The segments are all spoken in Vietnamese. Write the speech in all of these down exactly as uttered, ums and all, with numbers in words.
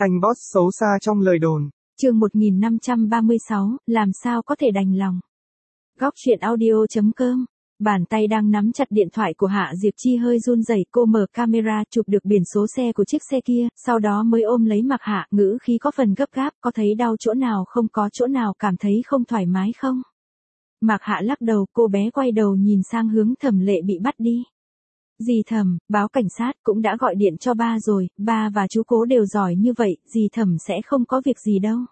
Anh boss xấu xa trong lời đồn. Chương một nghìn năm trăm ba mươi sáu, làm sao có thể đành lòng. Góc truyện audio chấm com. Bàn tay đang nắm chặt điện thoại của Hạ Diệp Chi hơi run rẩy, cô mở camera chụp được biển số xe của chiếc xe kia, sau đó mới ôm lấy Mạc Hạ, ngữ khí có phần gấp gáp, có thấy đau chỗ nào không, có chỗ nào cảm thấy không thoải mái không? Mạc Hạ lắc đầu, cô bé quay đầu nhìn sang hướng Thẩm Lệ bị bắt đi. Dì Thẩm, báo cảnh sát, cũng đã gọi điện cho ba rồi, ba và chú Cố đều giỏi như vậy, dì Thẩm sẽ không có việc gì đâu.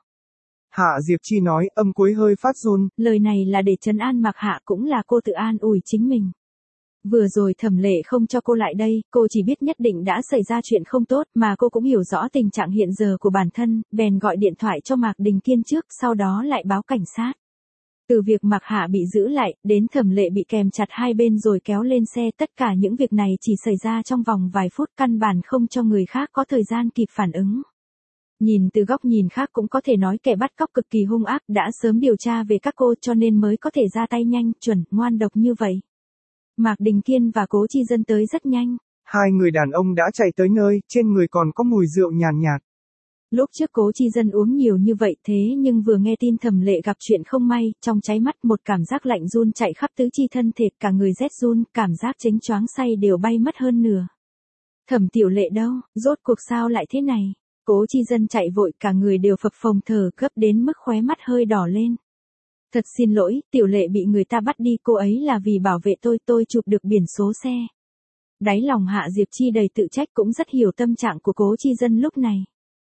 Hạ Diệp Chi nói, âm cuối hơi phát run. Lời này là để trấn an Mạc Hạ, cũng là cô tự an ủi chính mình. Vừa rồi Thẩm Lệ không cho cô lại đây, cô chỉ biết nhất định đã xảy ra chuyện không tốt, mà cô cũng hiểu rõ tình trạng hiện giờ của bản thân, bèn gọi điện thoại cho Mạc Đình Kiên trước, sau đó lại báo cảnh sát. Từ việc Mạc Hạ bị giữ lại, đến Thẩm Lệ bị kèm chặt hai bên rồi kéo lên xe, tất cả những việc này chỉ xảy ra trong vòng vài phút, căn bản không cho người khác có thời gian kịp phản ứng. Nhìn từ góc nhìn khác cũng có thể nói kẻ bắt cóc cực kỳ hung ác, đã sớm điều tra về các cô cho nên mới có thể ra tay nhanh, chuẩn, ngoan độc như vậy. Mạc Đình Kiên và Cố Chi Dân tới rất nhanh. Hai người đàn ông đã chạy tới nơi, trên người còn có mùi rượu nhàn nhạt, nhạt. Lúc trước Cố Chi Dân uống nhiều như vậy thế nhưng vừa nghe tin Thẩm Lệ gặp chuyện không may, trong cháy mắt một cảm giác lạnh run chạy khắp tứ chi thân thể, cả người rét run, cảm giác chênh choáng say đều bay mất hơn nửa. Thẩm Tiểu Lệ đâu, rốt cuộc sao lại thế này? Cố Chi Dân chạy vội, cả người đều phập phồng thở gấp đến mức khóe mắt hơi đỏ lên. Thật xin lỗi, Tiểu Lệ bị người ta bắt đi, cô ấy là vì bảo vệ tôi, tôi chụp được biển số xe. Đáy lòng Hạ Diệp Chi đầy tự trách, cũng rất hiểu tâm trạng của Cố Chi Dân lúc này.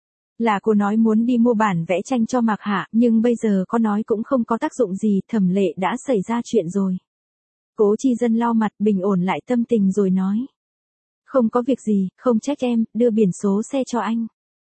Là cô nói muốn đi mua bản vẽ tranh cho Mạc Hạ, nhưng bây giờ có nói cũng không có tác dụng gì, Thẩm Lệ đã xảy ra chuyện rồi. Cố Chi Dân lau mặt, bình ổn lại tâm tình rồi nói. Không có việc gì, không trách em, đưa biển số xe cho anh.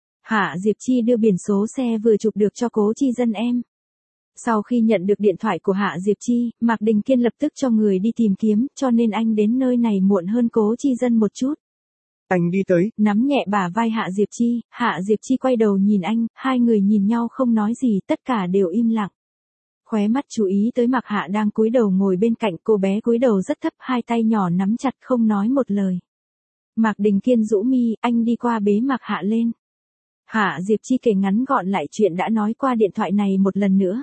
Hạ Diệp Chi đưa biển số xe vừa chụp được cho Cố Chi Dân em. Sau khi nhận được điện thoại của Hạ Diệp Chi, Mạc Đình Kiên lập tức cho người đi tìm kiếm, cho nên anh đến nơi này muộn hơn Cố Chi Dân một chút. Anh đi tới, nắm nhẹ bả vai Hạ Diệp Chi, Hạ Diệp Chi quay đầu nhìn anh, hai người nhìn nhau không nói gì, tất cả đều im lặng. Khóe mắt chú ý tới Mạc Hạ đang cúi đầu ngồi bên cạnh, cô bé cúi đầu rất thấp, hai tay nhỏ nắm chặt không nói một lời. Mạc Đình Kiên rũ mi, anh đi qua bế Mạc Hạ lên. Hạ Diệp Chi kể ngắn gọn lại chuyện đã nói qua điện thoại này một lần nữa.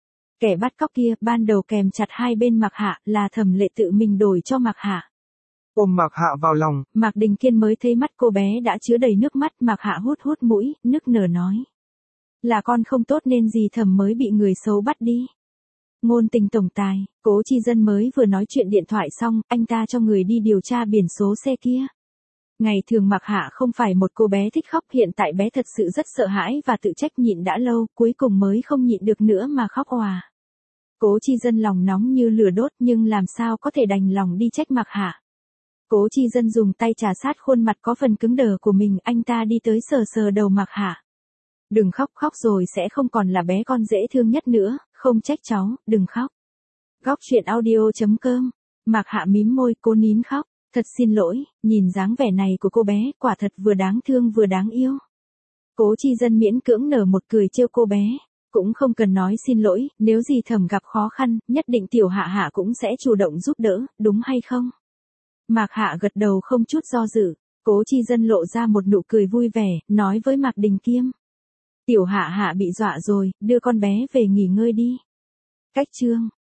Kẻ bắt cóc kia, ban đầu kèm chặt hai bên Mạc Hạ, là Thẩm Lệ tự mình đổi cho Mạc Hạ. Ôm Mạc Hạ vào lòng. Mạc Đình Kiên mới thấy mắt cô bé đã chứa đầy nước mắt, Mạc Hạ hút hút mũi, nức nở nói. Là con không tốt nên dì Thẩm mới bị người xấu bắt đi. Ngôn tình tổng tài, Cố Chi Dân mới vừa nói chuyện điện thoại xong, anh ta cho người đi điều tra biển số xe kia. Ngày thường Mạc Hạ không phải một cô bé thích khóc, hiện tại bé thật sự rất sợ hãi và tự trách, nhịn đã lâu, cuối cùng mới không nhịn được nữa mà khóc òa. Cố Chi Dân lòng nóng như lửa đốt nhưng làm sao có thể đành lòng đi trách Mạc Hạ. Cố Chi Dân dùng tay trà sát khuôn mặt có phần cứng đờ của mình, anh ta đi tới sờ sờ đầu Mạc Hạ. Đừng khóc, khóc rồi sẽ không còn là bé con dễ thương nhất nữa, không trách cháu, đừng khóc. Góc truyện audio chấm com. Mạc Hạ mím môi, cô nín khóc. Thật xin lỗi, nhìn dáng vẻ này của cô bé, quả thật vừa đáng thương vừa đáng yêu. Cố Chi Dân miễn cưỡng nở một cười trêu cô bé. Cũng không cần nói xin lỗi, nếu dì Thẩm gặp khó khăn, nhất định Tiểu Hạ Hạ cũng sẽ chủ động giúp đỡ, đúng hay không? Mạc Hạ gật đầu không chút do dự. Cố Chi Dân lộ ra một nụ cười vui vẻ, nói với Mạc Đình Kiêm. Tiểu Hạ Hạ bị dọa rồi, đưa con bé về nghỉ ngơi đi. Cách chương.